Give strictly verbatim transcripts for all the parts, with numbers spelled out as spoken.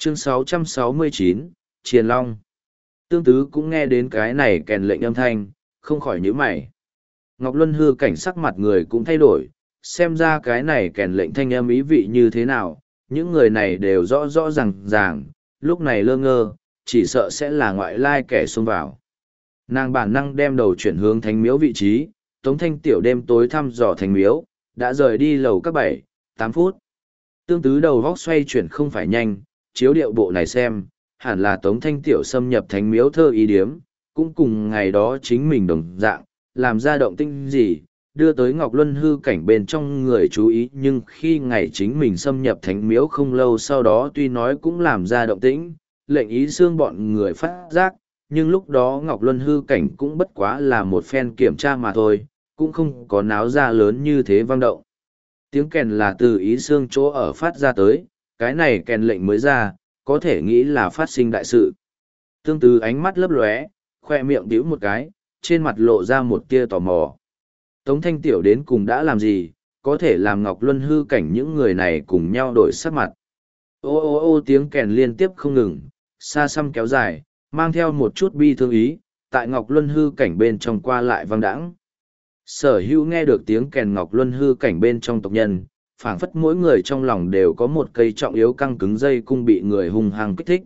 Chương sáu trăm sáu mươi chín, Triền Long. Tương Tứ cũng nghe đến cái này kèn lệnh âm thanh, không khỏi nhíu mày. Ngọc Luân hư cảnh sắc mặt người cũng thay đổi, xem ra cái này kèn lệnh thanh âm ý vị như thế nào, những người này đều rõ rõ ràng ràng, lúc này lơ ngơ, chỉ sợ sẽ là ngoại lai kẻ xông vào. Nàng bản năng đem đầu chuyển hướng thánh miếu vị trí, Tống Thanh Tiểu đêm tối thăm dò thánh miếu, đã rời đi lầu các bảy, tám phút. Tương Tứ đầu góc xoay chuyển không phải nhanh, chiếu điệu bộ này xem, hẳn là Tống Thanh Tiểu xâm nhập thánh miếu thơ ý điếm, cũng cùng ngày đó chính mình đồng dạng, làm ra động tinh gì, đưa tới Ngọc Luân hư cảnh bên trong người chú ý, nhưng khi ngày chính mình xâm nhập thánh miếu không lâu sau đó tuy nói cũng làm ra động tĩnh, lệnh ý xương bọn người phát giác, nhưng lúc đó Ngọc Luân hư cảnh cũng bất quá là một phen kiểm tra mà thôi, cũng không có náo ra lớn như thế vang động. Tiếng kèn là từ ý xương chỗ ở phát ra tới, cái này kèn lệnh mới ra, có thể nghĩ là phát sinh đại sự. Tương Tư ánh mắt lấp lóe, khoe miệng bĩu một cái, trên mặt lộ ra một tia tò mò. Tống Thanh Tiểu đến cùng đã làm gì, có thể làm Ngọc Luân hư cảnh những người này cùng nhau đổi sắc mặt. Ô ô ô tiếng kèn liên tiếp không ngừng, xa xăm kéo dài, mang theo một chút bi thương ý, tại Ngọc Luân hư cảnh bên trong qua lại vang đãng. Sở hữu nghe được tiếng kèn Ngọc Luân hư cảnh bên trong tộc nhân, phảng phất mỗi người trong lòng đều có một cây trọng yếu căng cứng dây cung bị người hung hăng kích thích.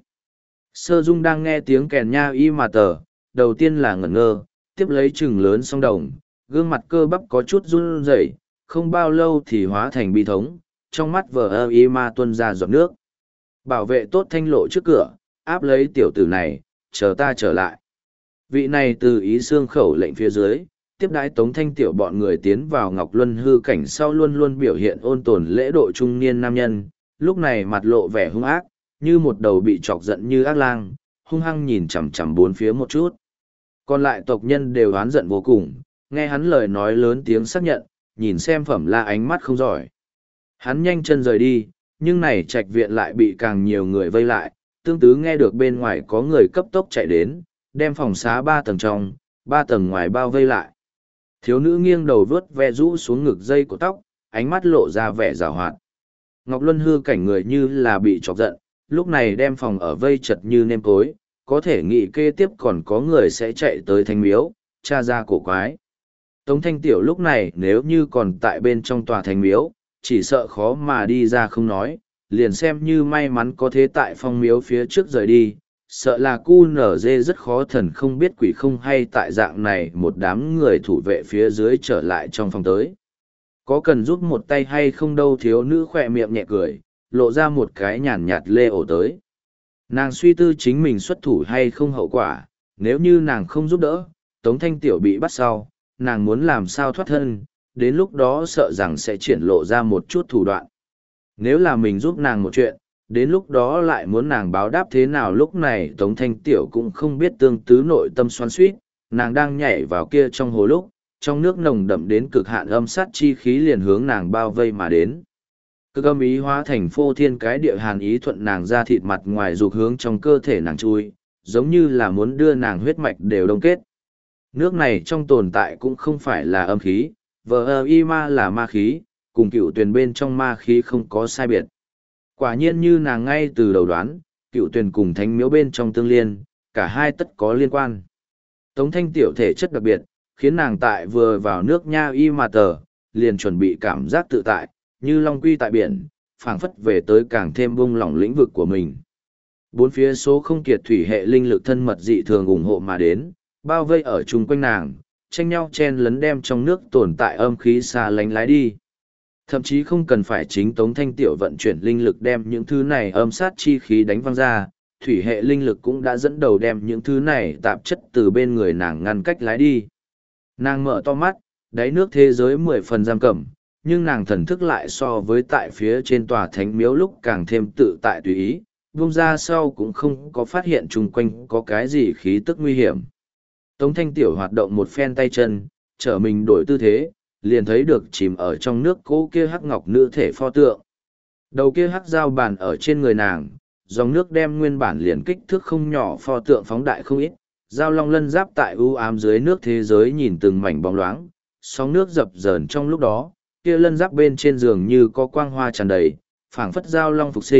Sơ Dung đang nghe tiếng kèn nha y mà tờ, đầu tiên là ngẩn ngơ, tiếp lấy chừng lớn song đồng, gương mặt cơ bắp có chút run rẩy, không bao lâu thì hóa thành bi thống, trong mắt vờ ơ y ma tuôn ra giọt nước. Bảo vệ tốt thanh lộ trước cửa, áp lấy tiểu tử này, chờ ta trở lại. Vị này từ ý xương khẩu lệnh phía dưới, tiếp đãi Tống Thanh Tiểu bọn người tiến vào Ngọc Luân hư cảnh sau luôn luôn biểu hiện ôn tồn lễ độ trung niên nam nhân, lúc này mặt lộ vẻ hung ác, như một đầu bị chọc giận như ác lang, hung hăng nhìn chằm chằm bốn phía một chút. Còn lại tộc nhân đều oán giận vô cùng, nghe hắn lời nói lớn tiếng xác nhận, nhìn xem Phẩm La ánh mắt không giỏi. Hắn nhanh chân rời đi, nhưng này trạch viện lại bị càng nhiều người vây lại, Tương Tứ nghe được bên ngoài có người cấp tốc chạy đến, đem phòng xá ba tầng trong, ba tầng ngoài bao vây lại. Thiếu nữ nghiêng đầu vớt ve rũ xuống ngực dây của tóc, ánh mắt lộ ra vẻ rào hoạt. Ngọc Luân hư cảnh người như là bị chọc giận, lúc này đem phòng ở vây chật như nêm cối, có thể nghĩ kế tiếp còn có người sẽ chạy tới thanh miếu, tra ra cổ quái. Tống Thanh Tiểu lúc này nếu như còn tại bên trong tòa thanh miếu, chỉ sợ khó mà đi ra không nói, liền xem như may mắn có thế tại phong miếu phía trước rời đi, sợ là cu nở dê rất khó thần không biết quỷ không hay tại dạng này một đám người thủ vệ phía dưới trở lại trong phòng tới. Có cần giúp một tay hay không đâu, thiếu nữ khỏe miệng nhẹ cười, lộ ra một cái nhàn nhạt lê ổ tới. Nàng suy tư chính mình xuất thủ hay không hậu quả, nếu như nàng không giúp đỡ, Tống Thanh Tiểu bị bắt sau, nàng muốn làm sao thoát thân, đến lúc đó sợ rằng sẽ triển lộ ra một chút thủ đoạn. Nếu là mình giúp nàng một chuyện, đến lúc đó lại muốn nàng báo đáp thế nào, lúc này Tống Thanh Tiểu cũng không biết Tương Tứ nội tâm xoắn xuýt, nàng đang nhảy vào kia trong hồ lúc, trong nước nồng đậm đến cực hạn âm sát chi khí liền hướng nàng bao vây mà đến. Cực âm ý hóa thành phô thiên cái địa hàn ý thuận nàng ra thịt mặt ngoài dục hướng trong cơ thể nàng chui, giống như là muốn đưa nàng huyết mạch đều đông kết. Nước này trong tồn tại cũng không phải là âm khí, vờ ơ y ma là ma khí, cùng cựu tuyền bên trong ma khí không có sai biệt. Quả nhiên như nàng ngay từ đầu đoán, cựu tuyền cùng thánh miếu bên trong tương liên, cả hai tất có liên quan. Tống Thanh Tiểu thể chất đặc biệt, khiến nàng tại vừa vào nước nha y mà tờ, liền chuẩn bị cảm giác tự tại, như long quy tại biển, phảng phất về tới càng thêm bung lỏng lĩnh vực của mình. Bốn phía số không kiệt thủy hệ linh lực thân mật dị thường ủng hộ mà đến, bao vây ở chung quanh nàng, tranh nhau chen lấn đem trong nước tồn tại âm khí xa lánh lái đi. Thậm chí không cần phải chính Tống Thanh Tiểu vận chuyển linh lực đem những thứ này âm sát chi khí đánh văng ra, thủy hệ linh lực cũng đã dẫn đầu đem những thứ này tạp chất từ bên người nàng ngăn cách lái đi. Nàng mở to mắt, đáy nước thế giới mười phần giam cầm, nhưng nàng thần thức lại so với tại phía trên tòa thánh miếu lúc càng thêm tự tại tùy ý, buông ra sau cũng không có phát hiện chung quanh có cái gì khí tức nguy hiểm. Tống Thanh Tiểu hoạt động một phen tay chân, trở mình đổi tư thế, liền thấy được chìm ở trong nước cố kia hắc ngọc nữ thể pho tượng. Đầu kia hắc dao bàn ở trên người nàng, dòng nước đem nguyên bản liền kích thước không nhỏ pho tượng phóng đại không ít, dao long lân giáp tại u ám dưới nước thế giới nhìn từng mảnh bóng loáng, sóng nước dập dờn trong lúc đó, kia lân giáp bên trên giường như có quang hoa tràn đầy, phảng phất dao long phục sinh,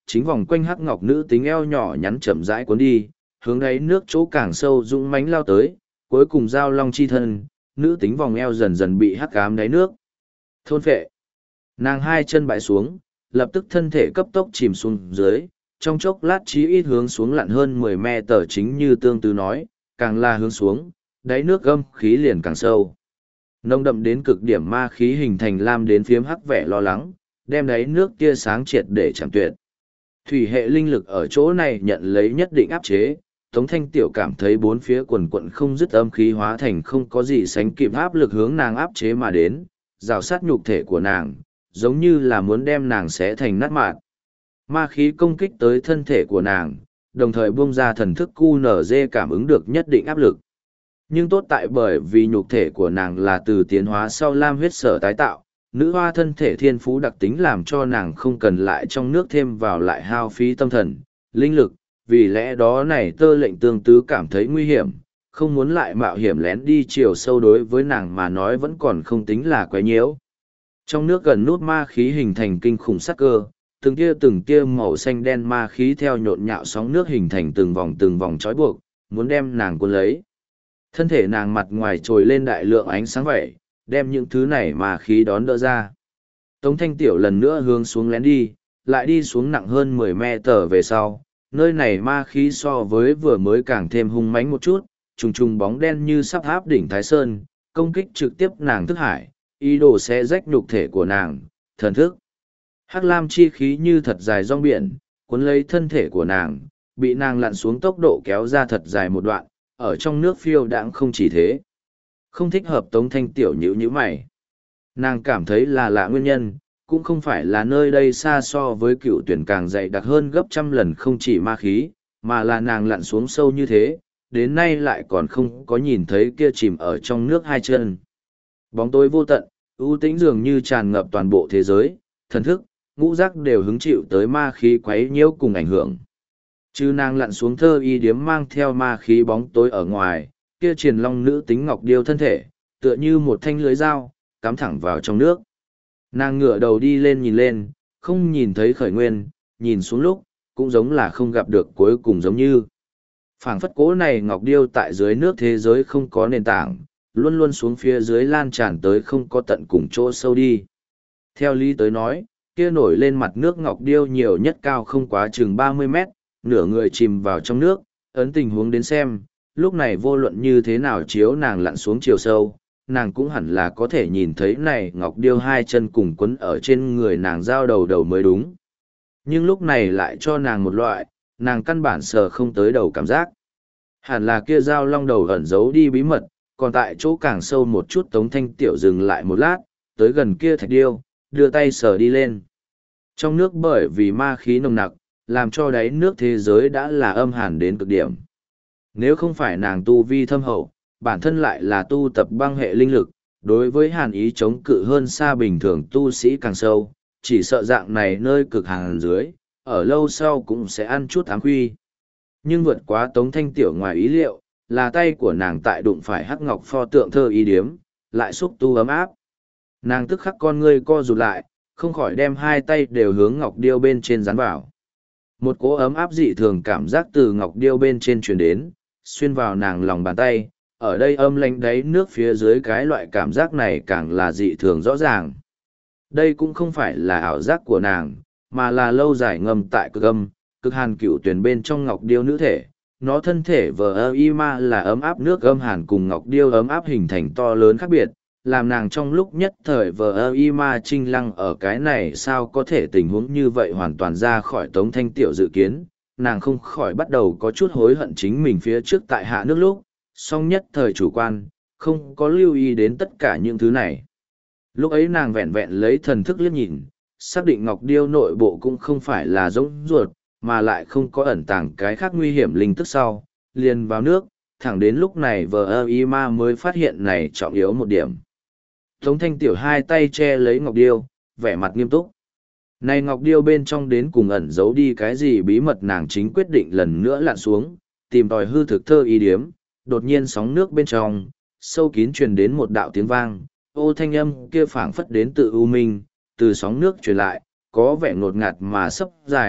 chính vòng quanh hắc ngọc nữ tính eo nhỏ nhắn chậm rãi cuốn đi, hướng đáy nước chỗ càng sâu dũng mãnh lao tới, cuối cùng giao long chi thân, nữ tính vòng eo dần dần bị hắc ám đáy nước thôn phệ. Nàng hai chân bãi xuống, lập tức thân thể cấp tốc chìm xuống dưới, trong chốc lát chí ít hướng xuống lặn hơn mười me tờ, chính như tương tư nói, càng là hướng xuống, đáy nước gâm khí liền càng sâu. Nông đậm đến cực điểm ma khí hình thành lam đến phiếm hắc vẻ lo lắng, đem đáy nước tia sáng triệt để chạm tuyệt. Thủy hệ linh lực ở chỗ này nhận lấy nhất định áp chế, Tống Thanh Tiểu cảm thấy bốn phía quần quận không dứt âm khí hóa thành không có gì sánh kịp áp lực hướng nàng áp chế mà đến, rào sát nhục thể của nàng, giống như là muốn đem nàng xé thành nát mạt. Ma khí công kích tới thân thể của nàng, đồng thời buông ra thần thức cu nở dê cảm ứng được nhất định áp lực. Nhưng tốt tại bởi vì nhục thể của nàng là từ tiến hóa sau lam huyết sở tái tạo, nữ hoa thân thể thiên phú đặc tính làm cho nàng không cần lại trong nước thêm vào lại hao phí tâm thần, linh lực, vì lẽ đó này tơ lệnh tương tứ cảm thấy nguy hiểm, không muốn lại mạo hiểm lén đi chiều sâu, đối với nàng mà nói vẫn còn không tính là quấy nhiễu. Trong nước gần nút ma khí hình thành kinh khủng sắc cơ, từng tia từng tia màu xanh đen ma khí theo nhộn nhạo sóng nước hình thành từng vòng từng vòng trói buộc, muốn đem nàng cuốn lấy. Thân thể nàng mặt ngoài trồi lên đại lượng ánh sáng vậy, đem những thứ này ma khí đón đỡ ra. Tống Thanh Tiểu lần nữa hướng xuống lén đi, lại đi xuống nặng hơn mười me tờ về sau, nơi này ma khí so với vừa mới càng thêm hung mãnh một chút, trùng trùng bóng đen như sắp áp đỉnh Thái Sơn, công kích trực tiếp nàng thức hải, ý đồ sẽ rách nhục thể của nàng, thần thức. Hắc lam chi khí như thật dài rong biển, cuốn lấy thân thể của nàng, bị nàng lặn xuống tốc độ kéo ra thật dài một đoạn, ở trong nước phiêu đãng không chỉ thế. Không thích hợp. Tống Thanh Tiểu nhíu nhíu mày. Nàng cảm thấy là lạ nguyên nhân, cũng không phải là nơi đây xa so với cựu tuyển càng dày đặc hơn gấp trăm lần không chỉ ma khí, mà là nàng lặn xuống sâu như thế, đến nay lại còn không có nhìn thấy kia chìm ở trong nước hai chân. Bóng tối vô tận, ưu tĩnh dường như tràn ngập toàn bộ thế giới, thần thức, ngũ giác đều hứng chịu tới ma khí quấy nhiễu cùng ảnh hưởng. Chứ nàng lặn xuống thơ y điếm mang theo ma khí bóng tối ở ngoài, kia triền long nữ tính ngọc điêu thân thể, tựa như một thanh lưới dao, cắm thẳng vào trong nước. Nàng ngửa đầu đi lên nhìn lên, không nhìn thấy khởi nguyên, nhìn xuống lúc, cũng giống là không gặp được cuối cùng, giống như. Phảng phất cố này ngọc điêu tại dưới nước thế giới không có nền tảng, luôn luôn xuống phía dưới lan tràn tới không có tận cùng chỗ sâu đi. Theo lý tới nói, kia nổi lên mặt nước ngọc điêu nhiều nhất cao không quá chừng ba mươi mét, nửa người chìm vào trong nước, ấn tình huống đến xem, lúc này vô luận như thế nào chiếu nàng lặn xuống chiều sâu, nàng cũng hẳn là có thể nhìn thấy này ngọc điêu hai chân cùng quấn ở trên người nàng giao đầu đầu mới đúng. Nhưng lúc này lại cho nàng một loại, nàng căn bản sờ không tới đầu cảm giác. Hẳn là kia dao long đầu ẩn giấu đi bí mật, còn tại chỗ càng sâu một chút. Tống Thanh Tiểu dừng lại một lát, tới gần kia thạch điêu, đưa tay sờ đi lên. Trong nước bởi vì ma khí nồng nặc, làm cho đáy nước thế giới đã là âm hàn đến cực điểm. Nếu không phải nàng tu vi thâm hậu, bản thân lại là tu tập băng hệ linh lực, đối với hàn ý chống cự hơn xa bình thường tu sĩ càng sâu, chỉ sợ dạng này nơi cực hàn dưới, ở lâu sau cũng sẽ ăn chút ám huy. Nhưng vượt quá Tống Thanh Tiểu ngoài ý liệu, là tay của nàng tại đụng phải hắc ngọc pho tượng thơ y điếm, lại xúc tu ấm áp. Nàng tức khắc con ngươi co rụt lại, không khỏi đem hai tay đều hướng ngọc điêu bên trên dán vào. Một cỗ ấm áp dị thường cảm giác từ ngọc điêu bên trên truyền đến, xuyên vào nàng lòng bàn tay, ở đây âm lánh đáy nước phía dưới, cái loại cảm giác này càng là dị thường rõ ràng. Đây cũng không phải là ảo giác của nàng, mà là lâu dài ngầm tại cực âm, cực hàn cựu tuyển bên trong ngọc điêu nữ thể. Nó thân thể vờ ơ y ma là ấm áp nước âm hàn cùng ngọc điêu ấm áp hình thành to lớn khác biệt, làm nàng trong lúc nhất thời vờ ơ y ma trinh lăng ở cái này sao có thể tình huống như vậy hoàn toàn ra khỏi Tống Thanh Tiểu dự kiến. Nàng không khỏi bắt đầu có chút hối hận chính mình phía trước tại hạ nước lúc, song nhất thời chủ quan, không có lưu ý đến tất cả những thứ này. Lúc ấy nàng vẹn vẹn lấy thần thức liếc nhìn, xác định ngọc điêu nội bộ cũng không phải là giống ruột, mà lại không có ẩn tàng cái khác nguy hiểm linh tức sau, liền vào nước, thẳng đến lúc này vờ ơ y ma mới phát hiện này trọng yếu một điểm. Tống Thanh Tiểu hai tay che lấy ngọc điêu, vẻ mặt nghiêm túc. Này ngọc điêu bên trong đến cùng ẩn giấu đi cái gì bí mật, nàng chính quyết định lần nữa lặn xuống, tìm tòi hư thực thơ y điếm, đột nhiên sóng nước bên trong, sâu kín truyền đến một đạo tiếng vang, ô thanh âm kia phảng phất đến từ u minh, từ sóng nước truyền lại, có vẻ ngột ngạt mà sấp dài,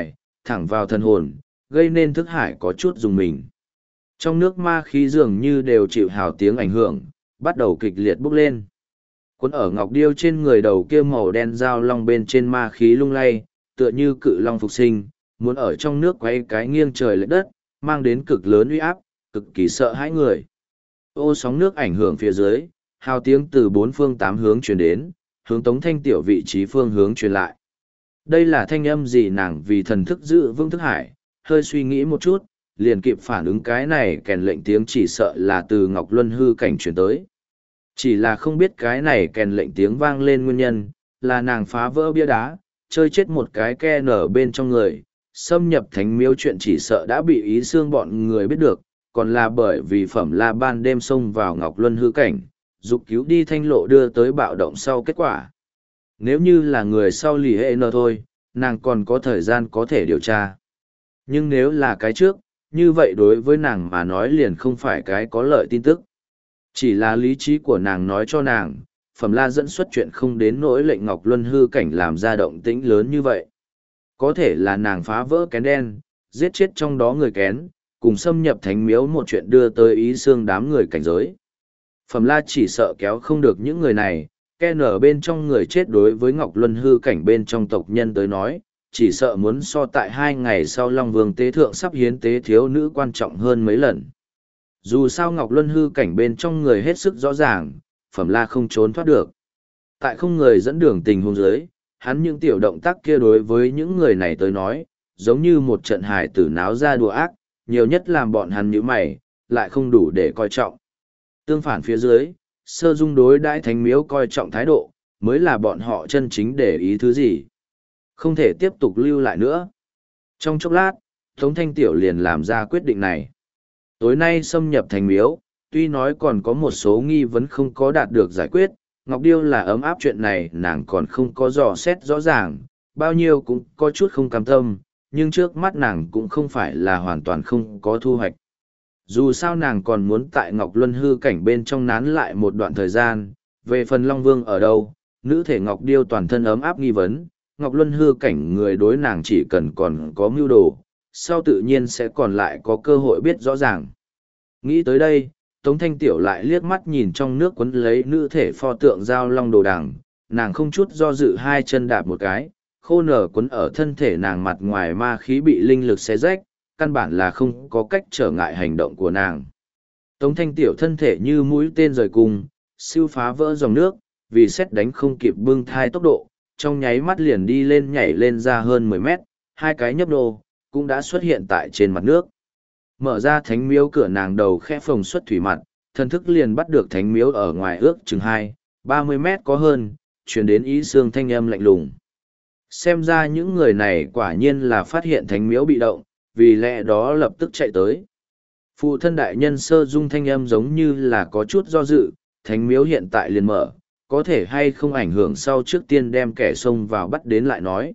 thẳng vào thần hồn, gây nên thức hải có chút dùng mình. Trong nước ma khí dường như đều chịu hào tiếng ảnh hưởng, bắt đầu kịch liệt bốc lên. Cuốn ở ngọc điêu trên người đầu kia màu đen dao long bên trên ma khí lung lay, tựa như cự long phục sinh, muốn ở trong nước quay cái nghiêng trời lệch đất, mang đến cực lớn uy áp, cực kỳ sợ hãi người. Ô sóng nước ảnh hưởng phía dưới, hào tiếng từ bốn phương tám hướng truyền đến, hướng Tống Thanh Tiểu vị trí phương hướng truyền lại. Đây là thanh âm gì nàng vì thần thức giữ vững thức hải, hơi suy nghĩ một chút, liền kịp phản ứng cái này kèn lệnh tiếng chỉ sợ là từ Ngọc Luân hư cảnh truyền tới. Chỉ là không biết cái này kèn lệnh tiếng vang lên nguyên nhân, là nàng phá vỡ bia đá, chơi chết một cái ke nở bên trong người, xâm nhập thánh miếu chuyện chỉ sợ đã bị ý xương bọn người biết được, còn là bởi vì phẩm la ban đêm xông vào Ngọc Luân hư cảnh, dục cứu đi thanh lộ đưa tới bạo động sau kết quả. Nếu như là người sau lì hệ nờ thôi, nàng còn có thời gian có thể điều tra. Nhưng nếu là cái trước, như vậy đối với nàng mà nói liền không phải cái có lợi tin tức. Chỉ là lý trí của nàng nói cho nàng, phẩm la dẫn xuất chuyện không đến nỗi lệnh Ngọc Luân hư cảnh làm ra động tĩnh lớn như vậy. Có thể là nàng phá vỡ kén đen, giết chết trong đó người kén, cùng xâm nhập thánh miếu một chuyện đưa tới ý xương đám người cảnh giới. Phẩm la chỉ sợ kéo không được những người này, ke nở bên trong người chết đối với Ngọc Luân hư cảnh bên trong tộc nhân tới nói, chỉ sợ muốn so tại hai ngày sau Long Vương tế thượng sắp hiến tế thiếu nữ quan trọng hơn mấy lần. Dù sao Ngọc Luân hư cảnh bên trong người hết sức rõ ràng, phẩm la không trốn thoát được. Tại không người dẫn đường tình huống dưới, hắn những tiểu động tác kia đối với những người này tới nói, giống như một trận hải tử náo ra đùa ác, nhiều nhất làm bọn hắn nhíu mày, lại không đủ để coi trọng. Tương phản phía dưới, sơ dung đối đãi thánh miếu coi trọng thái độ, mới là bọn họ chân chính để ý thứ gì. Không thể tiếp tục lưu lại nữa. Trong chốc lát, Tống Thanh Tiểu liền làm ra quyết định này. Tối nay xâm nhập thành miếu, tuy nói còn có một số nghi vấn không có đạt được giải quyết, Ngọc Điêu là ấm áp chuyện này nàng còn không có dò xét rõ ràng, bao nhiêu cũng có chút không cam tâm, nhưng trước mắt nàng cũng không phải là hoàn toàn không có thu hoạch. Dù sao nàng còn muốn tại Ngọc Luân hư cảnh bên trong nán lại một đoạn thời gian, về phần Long Vương ở đâu, nữ thể Ngọc Điêu toàn thân ấm áp nghi vấn, Ngọc Luân hư cảnh người đối nàng chỉ cần còn có mưu đồ, sau tự nhiên sẽ còn lại có cơ hội biết rõ ràng. Nghĩ tới đây, Tống Thanh Tiểu lại liếc mắt nhìn trong nước quấn lấy nữ thể pho tượng giao long đồ đằng, nàng không chút do dự hai chân đạp một cái, khô nở quấn ở thân thể nàng mặt ngoài ma khí bị linh lực xé rách, căn bản là không có cách trở ngại hành động của nàng. Tống Thanh Tiểu thân thể như mũi tên rời cung, siêu phá vỡ dòng nước, vì xét đánh không kịp bưng thai tốc độ, trong nháy mắt liền đi lên nhảy lên ra hơn mười mét, hai cái nhấp nô, cũng đã xuất hiện tại trên mặt nước. Mở ra thánh miếu cửa nàng đầu khẽ phồng xuất thủy mặt, thần thức liền bắt được thánh miếu ở ngoài ước chừng hai, ba mươi mét có hơn, truyền đến ý xương thanh âm lạnh lùng. Xem ra những người này quả nhiên là phát hiện thánh miếu bị động, vì lẽ đó lập tức chạy tới. Phụ thân đại nhân sơ dung thanh âm giống như là có chút do dự, thánh miếu hiện tại liền mở, có thể hay không ảnh hưởng sau trước tiên đem kẻ xông vào bắt đến lại nói.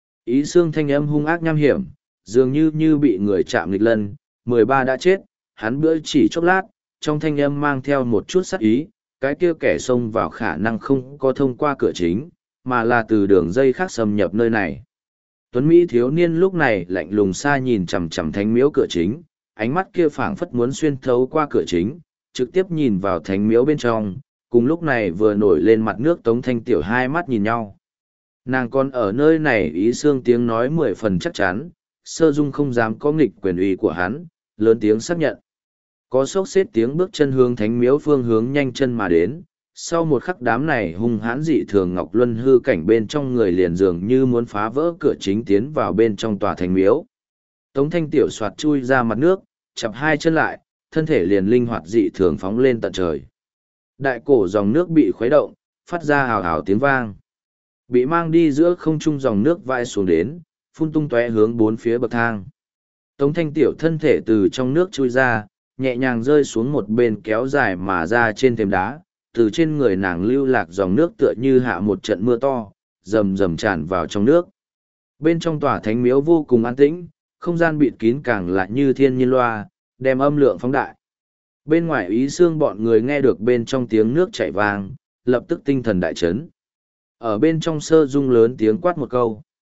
Ý xương thanh âm hung ác nham hiểm, dường như như bị người chạm nghịch lân, mười ba đã chết, hắn bữa chỉ chốc lát, trong thanh âm mang theo một chút sát ý, cái kia kẻ xông vào khả năng không có thông qua cửa chính, mà là từ đường dây khác xâm nhập nơi này. Tuấn Mỹ thiếu niên lúc này lạnh lùng xa nhìn chằm chằm thánh miếu cửa chính, ánh mắt kia phảng phất muốn xuyên thấu qua cửa chính, trực tiếp nhìn vào thánh miếu bên trong, cùng lúc này vừa nổi lên mặt nước Tống Thanh Tiểu hai mắt nhìn nhau. Nàng còn ở nơi này ý xương tiếng nói mười phần chắc chắn, sơ dung không dám có nghịch quyền uy của hắn, lớn tiếng xác nhận. Có sốc xếp tiếng bước chân hướng thánh miếu phương hướng nhanh chân mà đến, sau một khắc đám này hung hãn dị thường Ngọc Luân hư cảnh bên trong người liền dường như muốn phá vỡ cửa chính tiến vào bên trong tòa thánh miếu. Tống Thanh Tiểu soạt chui ra mặt nước, chặp hai chân lại, thân thể liền linh hoạt dị thường phóng lên tận trời. Đại cổ dòng nước bị khuấy động, phát ra hào hào tiếng vang. Bị mang đi giữa không trung dòng nước vai xuống đến, phun tung tóe hướng bốn phía bậc thang. Tống Thanh Tiểu thân thể từ trong nước chui ra, nhẹ nhàng rơi xuống một bên kéo dài mà ra trên thềm đá, từ trên người nàng lưu lạc dòng nước tựa như hạ một trận mưa to, rầm rầm tràn vào trong nước. Bên trong tòa thánh miếu vô cùng an tĩnh, không gian bịt kín càng lại như thiên nhiên loa, đem âm lượng phóng đại. Bên ngoài ý xương bọn người nghe được bên trong tiếng nước chảy vang, lập tức tinh thần đại chấn. Ở bên trong sơ dung lớn tiếng quát một câu.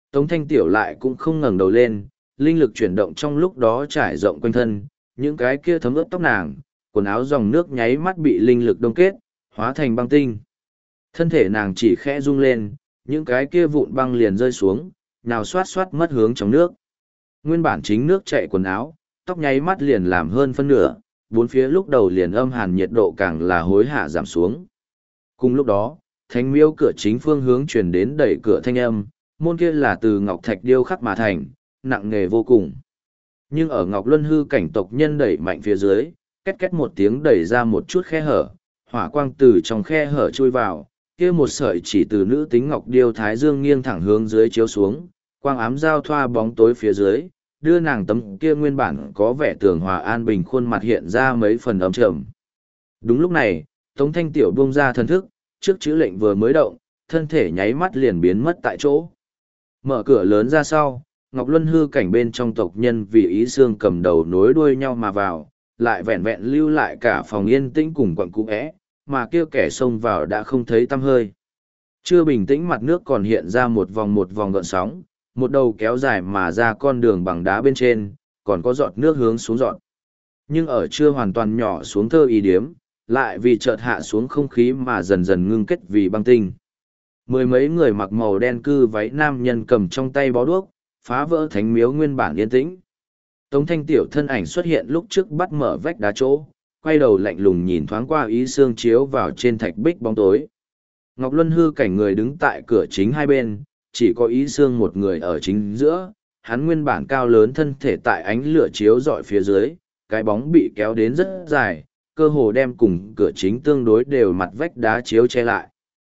Tống Thanh Tiểu lại cũng không ngẩng đầu lên, linh lực chuyển động trong lúc đó trải rộng quanh thân, những cái kia thấm ướt tóc nàng, quần áo dòng nước nháy mắt bị linh lực đông kết, hóa thành băng tinh. Thân thể nàng chỉ khẽ rung lên, những cái kia vụn băng liền rơi xuống, nào xoát xoát mất hướng trong nước. Nguyên bản chính nước chạy quần áo, tóc nháy mắt liền làm hơn phân nửa, bốn phía lúc đầu liền âm hàn nhiệt độ càng là hối hạ giảm xuống. Cùng lúc đó, thánh miếu cửa chính phương hướng truyền đến đẩy cửa thanh âm, môn kia là từ ngọc thạch điêu khắc mà thành, nặng nề vô cùng. Nhưng ở ngọc luân hư cảnh tộc nhân đẩy mạnh phía dưới, két két một tiếng đẩy ra một chút khe hở, hỏa quang từ trong khe hở chui vào, kia một sợi chỉ từ nữ tính ngọc điêu thái dương nghiêng thẳng hướng dưới chiếu xuống, quang ám giao thoa bóng tối phía dưới, đưa nàng tấm kia nguyên bản có vẻ tường hòa an bình khuôn mặt hiện ra mấy phần ấm trầm. Đúng lúc này, Tống Thanh Tiểu buông ra thần thức, trước chữ lệnh vừa mới động, thân thể nháy mắt liền biến mất tại chỗ. Mở cửa lớn ra sau, Ngọc Luân hư cảnh bên trong tộc nhân vì ý xương cầm đầu nối đuôi nhau mà vào, lại vẹn vẹn lưu lại cả phòng yên tĩnh cùng quặng cũ é, mà kia kẻ xông vào đã không thấy tăm hơi. Chưa bình tĩnh mặt nước còn hiện ra một vòng một vòng gợn sóng, một đầu kéo dài mà ra con đường bằng đá bên trên, còn có giọt nước hướng xuống giọt. Nhưng ở chưa hoàn toàn nhỏ xuống thơ ý điếm, lại vì chợt hạ xuống không khí mà dần dần ngưng kết vì băng tinh. Mười mấy người mặc màu đen cư váy nam nhân cầm trong tay bó đuốc, phá vỡ thánh miếu nguyên bản yên tĩnh. Tống Thanh Tiểu thân ảnh xuất hiện lúc trước bắt mở vách đá chỗ, quay đầu lạnh lùng nhìn thoáng qua ý xương chiếu vào trên thạch bích bóng tối. Ngọc Luân hư cảnh người đứng tại cửa chính hai bên, chỉ có ý xương một người ở chính giữa, hắn nguyên bản cao lớn thân thể tại ánh lửa chiếu dọi phía dưới, cái bóng bị kéo đến rất dài, cơ hồ đem cùng cửa chính tương đối đều mặt vách đá chiếu che lại.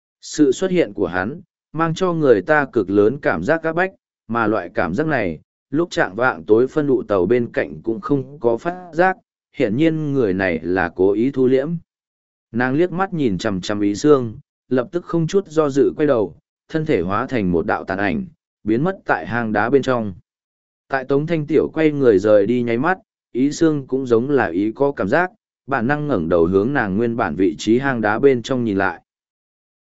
Sự xuất hiện của hắn, mang cho người ta cực lớn cảm giác các bách, mà loại cảm giác này, lúc trạng vạng tối phân đụ tàu bên cạnh cũng không có phát giác, hiển nhiên người này là cố ý thu liễm. Nàng liếc mắt nhìn chằm chằm ý xương, lập tức không chút do dự quay đầu, thân thể hóa thành một đạo tàn ảnh, biến mất tại hang đá bên trong. Tại Tống Thanh Tiểu quay người rời đi nháy mắt, ý xương cũng giống là ý có cảm giác, bản năng ngẩng đầu hướng nàng nguyên bản vị trí hang đá bên trong nhìn lại.